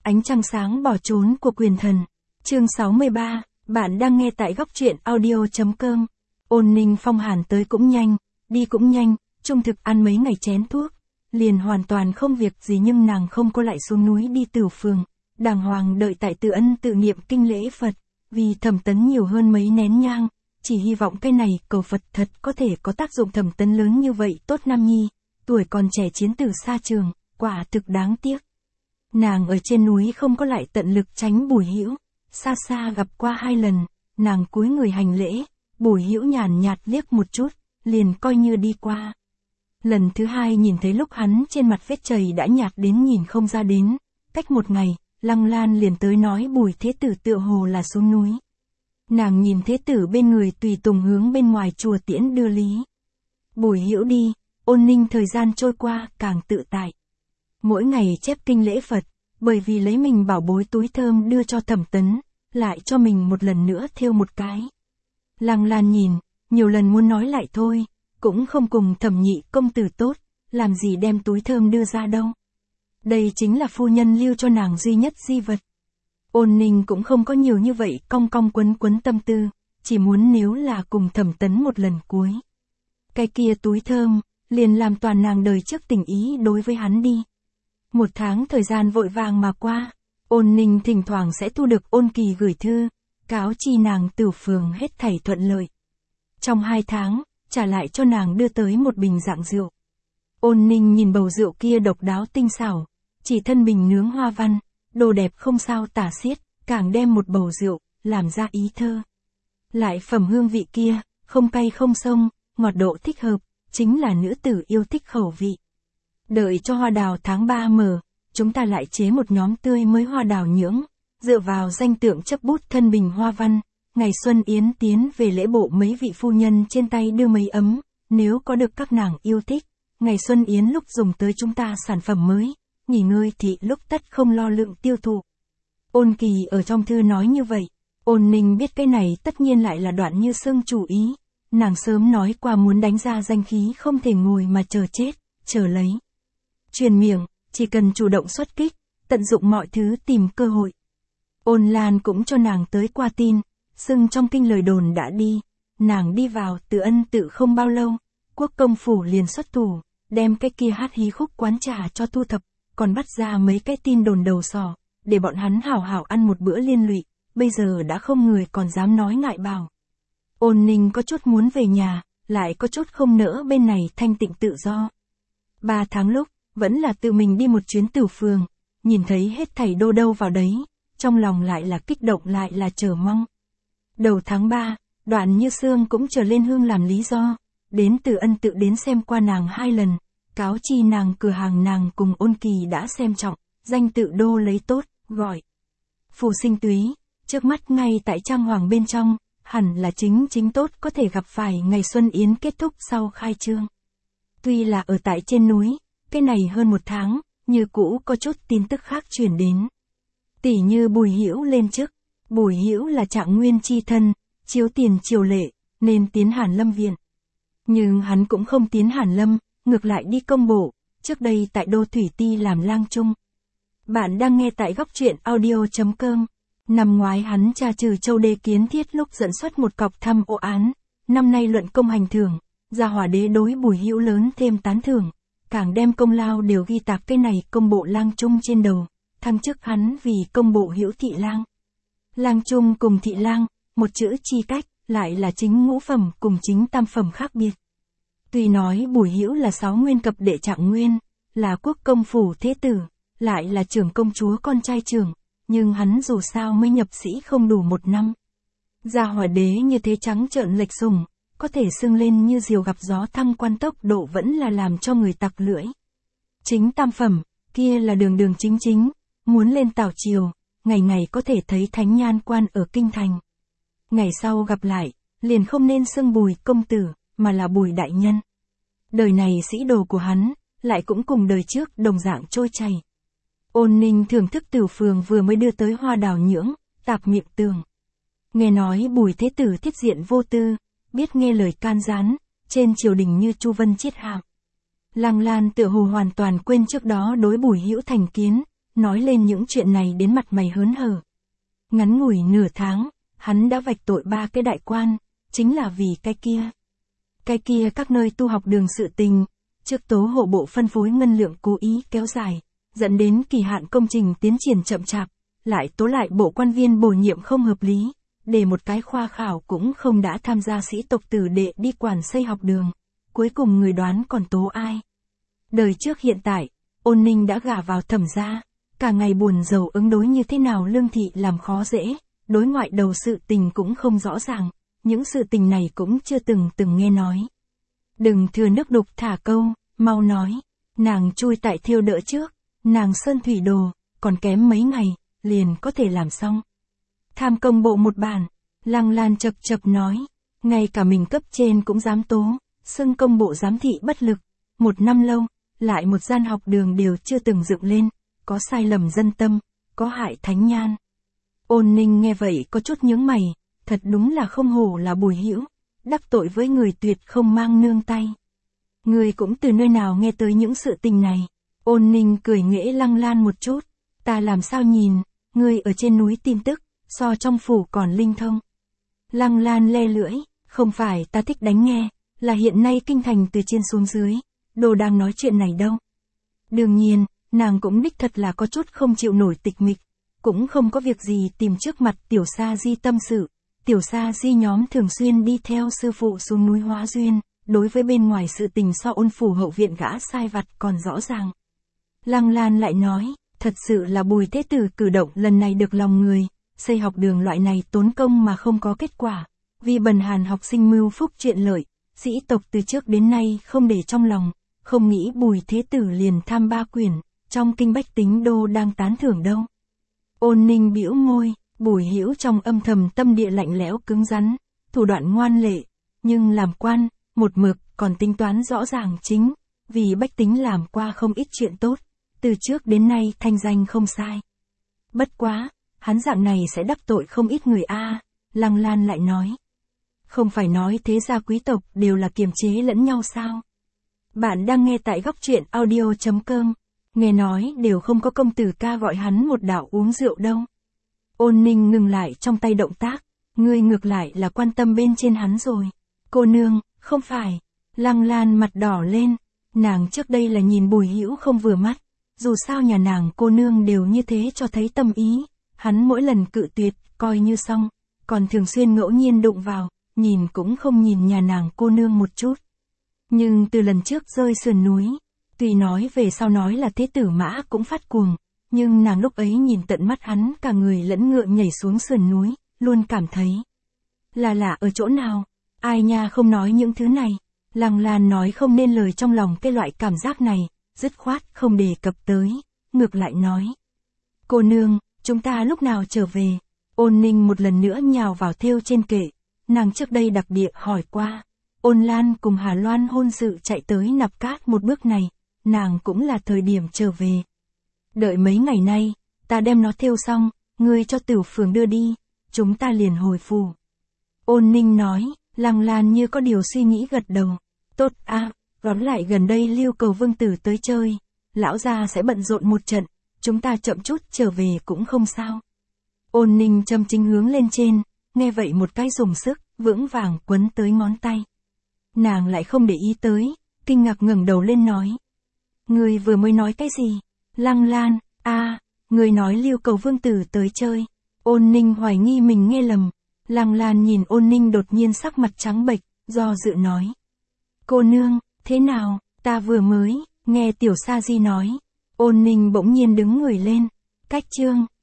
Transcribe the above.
Ánh trăng sáng bỏ trốn của quyền thần. Chương 63, bạn đang nghe tại góc truyện audio.com. Ôn Ninh Phong hàn tới cũng nhanh, đi cũng nhanh, trung thực ăn mấy ngày chén thuốc. Liền hoàn toàn không việc gì nhưng nàng không có lại xuống núi đi Tửu Phường, đàng hoàng đợi tại Từ Ân tự niệm kinh lễ Phật, vì Thẩm Tấn nhiều hơn mấy nén nhang, chỉ hy vọng cái này cầu Phật thật có thể có tác dụng. Thẩm Tấn lớn như vậy tốt nam nhi, tuổi còn trẻ chiến tử xa trường, quả thực đáng tiếc. Nàng ở trên núi không có lại tận lực tránh Bùi Hữu, xa xa gặp qua 2 lần, nàng cúi người hành lễ, Bùi Hữu nhàn nhạt liếc một chút, liền coi như đi qua. Lần thứ 2 nhìn thấy lúc hắn trên mặt vết chày đã nhạt đến nhìn không ra đến, cách 1 ngày, Lăng Lan liền tới nói Bùi Thế Tử tựa hồ là xuống núi. Nàng nhìn Thế Tử bên người tùy tùng hướng bên ngoài chùa tiễn đưa lý. Bùi Hữu đi, Ôn Ninh thời gian trôi qua càng tự tại. Mỗi ngày chép kinh lễ Phật, bởi vì lấy mình bảo bối túi thơm đưa cho Thẩm Tấn, lại cho mình một lần nữa thêu một cái. Lăng Lan nhìn, nhiều lần muốn nói lại thôi, cũng không cùng Thẩm nhị công tử tốt, làm gì đem túi thơm đưa ra đâu. Đây chính là phu nhân lưu cho nàng duy nhất di vật. Ôn Ninh cũng không có nhiều như vậy cong cong quấn quấn tâm tư, chỉ muốn nếu là cùng Thẩm Tấn một lần cuối. Cái kia túi thơm, liền làm toàn nàng đời trước tình ý đối với hắn đi. 1 tháng thời gian vội vàng mà qua, Ôn Ninh thỉnh thoảng sẽ thu được Ôn Kỳ gửi thư, cáo chi nàng Tửu Phường hết thảy thuận lợi. Trong 2 tháng, trả lại cho nàng đưa tới một bình dạng rượu. Ôn Ninh nhìn bầu rượu kia độc đáo tinh xảo, chỉ thân bình nướng hoa văn, đồ đẹp không sao tả xiết, càng đem một bầu rượu, làm ra ý thơ. Lại phẩm hương vị kia, không cay không xông, ngọt độ thích hợp, chính là nữ tử yêu thích khẩu vị. Đợi cho hoa đào tháng 3 mở, chúng ta lại chế một nhóm tươi mới hoa đào nhưỡng, dựa vào danh tượng chấp bút thân bình hoa văn, ngày xuân yến tiến về lễ bộ mấy vị phu nhân trên tay đưa mấy ấm, nếu có được các nàng yêu thích, ngày xuân yến lúc dùng tới chúng ta sản phẩm mới, nghỉ ngơi thì lúc tất không lo lượng tiêu thụ. Ôn Kỳ ở trong thư nói như vậy, Ôn Ninh biết cái này tất nhiên lại là Đoạn Như Sương chủ ý, nàng sớm nói qua muốn đánh ra danh khí không thể ngồi mà chờ chết, chờ lấy. Truyền miệng, chỉ cần chủ động xuất kích, tận dụng mọi thứ tìm cơ hội. Ôn Lan cũng cho nàng tới qua tin, Sưng trong kinh lời đồn đã đi, nàng đi vào Từ Ân tự không bao lâu, Quốc công phủ liền xuất thủ, đem cái kia hát hí khúc quán trà cho thu thập, còn bắt ra mấy cái tin đồn đầu sò, để bọn hắn hảo hảo ăn một bữa liên lụy, bây giờ đã không người còn dám nói ngại bảo. Ôn Ninh có chút muốn về nhà, lại có chút không nỡ bên này thanh tịnh tự do. 3 tháng lúc, vẫn là tự mình đi một chuyến Tửu Phường, nhìn thấy hết thảy đô đâu vào đấy, trong lòng lại là kích động lại là chờ mong. Đầu tháng 3, Đoạn Như Sương cũng trở lên hương làm lý do, đến Từ Ân tự đến xem qua nàng 2 lần, cáo chi nàng cửa hàng nàng cùng Ôn Kỳ đã xem trọng, danh tự đô lấy tốt, gọi Phù Sinh Túy, trước mắt ngay tại trang hoàng bên trong, hẳn là chính tốt có thể gặp phải ngày xuân yến kết thúc sau khai trương. Tuy là ở tại trên núi, cái này hơn 1 tháng, như cũ có chút tin tức khác truyền đến. Tỷ như Bùi Hữu lên chức, Bùi Hữu là Trạng Nguyên chi thân, chiếu tiền triều lệ, nên tiến Hàn Lâm viện. Nhưng hắn cũng không tiến Hàn Lâm, ngược lại đi công bộ, trước đây tại Đô Thủy Ti làm lang trung. Bạn đang nghe tại góc truyện audio.com. Năm ngoái hắn tra trừ Châu Đê Kiến Thiết lúc dẫn xuất một cọc tham ô án, năm nay luận công hành thưởng, Gia Hỏa Đế đối Bùi Hữu lớn thêm tán thưởng, càng đem công lao đều ghi tạc cái này công bộ lang trung trên đầu, thăng chức hắn vì công bộ Hữu thị lang. Lang trung cùng thị lang, một chữ chi cách, lại là chính ngũ phẩm cùng chính tam phẩm khác biệt. Tuy nói Bùi Hữu là 6 nguyên cập đệ Trạng Nguyên, là quốc công phủ thế tử, lại là trưởng công chúa con trai trưởng, nhưng hắn dù sao mới nhập sĩ không đủ 1 năm. Gia Hỏa Đế như thế trắng trợn lệch sủng, có thể sưng lên như diều gặp gió thăng quan tốc độ vẫn là làm cho người tặc lưỡi. Chính tam phẩm, kia là đường chính, muốn lên tảo triều, ngày ngày có thể thấy thánh nhan quan ở kinh thành. Ngày sau gặp lại, liền không nên xưng Bùi công tử, mà là Bùi đại nhân. Đời này sĩ đồ của hắn, lại cũng cùng đời trước đồng dạng trôi chảy. Ôn Ninh thưởng thức Tửu Phường vừa mới đưa tới hoa đào nhưỡng, tạp miệng tường. Nghe nói Bùi Thế Tử thiết diện vô tư, biết nghe lời can gián, trên triều đình như Chu Vân chiết hạm. Lăng Lan tựa hồ hoàn toàn quên trước đó đối Bùi Hữu thành kiến, nói lên những chuyện này đến mặt mày hớn hở. Ngắn ngủi nửa tháng, hắn đã vạch tội 3 cái đại quan, chính là vì cái kia. Cái kia các nơi tu học đường sự tình, trước tố hộ bộ phân phối ngân lượng cố ý kéo dài, dẫn đến kỳ hạn công trình tiến triển chậm chạp, lại tố lại bộ quan viên bổ nhiệm không hợp lý, để một cái khoa khảo cũng không đã tham gia sĩ tộc tử đệ đi quản xây học đường. Cuối cùng người đoán còn tố ai? Đời trước hiện tại, Ôn Ninh đã gả vào Thẩm gia, cả ngày buồn rầu ứng đối như thế nào Lương Thị làm khó dễ, đối ngoại đầu sự tình cũng không rõ ràng, những sự tình này cũng chưa từng nghe nói. Đừng thừa nước đục thả câu, mau nói, nàng chui tại thiêu đỡ trước, nàng sơn thủy đồ, còn kém mấy ngày, liền có thể làm xong. Tham công bộ một bản, Lăng Lan chập chập nói, ngay cả mình cấp trên cũng dám tố, xưng công bộ giám thị bất lực, 1 năm lâu, lại một gian học đường đều chưa từng dựng lên, có sai lầm dân tâm, có hại thánh nhan. Ôn Ninh nghe vậy có chút nhướng mày, thật đúng là không hổ là Bùi Hữu, đắc tội với người tuyệt không mang nương tay. Người cũng từ nơi nào nghe tới những sự tình này? Ôn Ninh cười nghễ Lăng Lan một chút, ta làm sao nhìn, ngươi ở trên núi tin tức, so trong phủ còn linh thông. Lăng Lan le lưỡi, không phải ta thích đánh nghe, là hiện nay kinh thành từ trên xuống dưới, đồ đang nói chuyện này đâu. Đương nhiên, nàng cũng đích thật là có chút không chịu nổi tịch mịch, cũng không có việc gì tìm trước mặt Tiểu Sa Di tâm sự. Tiểu Sa Di nhóm thường xuyên đi theo sư phụ xuống núi hóa duyên, đối với bên ngoài sự tình so Ôn phủ hậu viện gã sai vặt còn rõ ràng. Lăng Lan lại nói, thật sự là Bùi Thế Tử cử động lần này được lòng người, xây học đường loại này tốn công mà không có kết quả, vì bần hàn học sinh mưu phúc chuyện lợi, sĩ tộc từ trước đến nay không để trong lòng, không nghĩ Bùi Thế Tử liền tham 3 quyền, trong kinh bách tính đô đang tán thưởng đâu. Ôn Ninh bĩu môi, Bùi Hữu trong âm thầm tâm địa lạnh lẽo cứng rắn, thủ đoạn ngoan lệ, nhưng làm quan, một mực còn tính toán rõ ràng chính, vì bách tính làm qua không ít chuyện tốt, từ trước đến nay thanh danh không sai. Bất quá, hắn dạng này sẽ đắc tội không ít người a. Lăng Lan lại nói. Không phải nói thế gia quý tộc đều là kiềm chế lẫn nhau sao? Bạn đang nghe tại góc truyện audio.com, nghe nói đều không có công tử ca gọi hắn một đạo uống rượu đâu. Ôn Ninh ngừng lại trong tay động tác, ngươi ngược lại là quan tâm bên trên hắn rồi. Cô nương, không phải. Lăng Lan mặt đỏ lên, nàng trước đây là nhìn Bùi Hữu không vừa mắt, dù sao nhà nàng cô nương đều như thế cho thấy tâm ý, hắn mỗi lần cự tuyệt, coi như xong, còn thường xuyên ngẫu nhiên đụng vào, nhìn cũng không nhìn nhà nàng cô nương một chút. Nhưng từ lần trước rơi sườn núi, tuy nói về sau nói là Thế Tử Mã cũng phát cuồng, nhưng nàng lúc ấy nhìn tận mắt hắn cả người lẫn ngựa nhảy xuống sườn núi, luôn cảm thấy là lạ ở chỗ nào, ai nha không nói những thứ này. Lăng Lan nói không nên lời trong lòng cái loại cảm giác này, dứt khoát không đề cập tới, ngược lại nói. Cô nương, chúng ta lúc nào trở về? Ôn Ninh một lần nữa nhào vào thêu trên kệ, nàng trước đây đặc địa hỏi qua. Ôn Lan cùng Hà Loan hôn sự chạy tới Nạp Cát một bước này, nàng cũng là thời điểm trở về. Đợi mấy ngày nay, ta đem nó thêu xong, ngươi cho Tửu Phường đưa đi, chúng ta liền hồi phủ. Ôn Ninh nói, Lăng Lan như có điều suy nghĩ gật đầu. Tốt a, gót lại gần đây Lưu Cầu Vương tử tới chơi, lão gia sẽ bận rộn một trận, chúng ta chậm chút trở về cũng không sao. Ôn Ninh châm chính hướng lên trên, nghe vậy một cái dùng sức, vững vàng quấn tới ngón tay. Nàng lại không để ý tới, kinh ngạc ngẩng đầu lên nói. Người vừa mới nói cái gì? Lăng Lan, người nói Lưu Cầu Vương tử tới chơi. Ôn Ninh hoài nghi mình nghe lầm. Lăng Lan nhìn Ôn Ninh đột nhiên sắc mặt trắng bệch, do dự nói. Cô nương, thế nào, ta vừa mới, nghe Tiểu Sa Di nói. Ôn Ninh bỗng nhiên đứng người lên. Cách chương.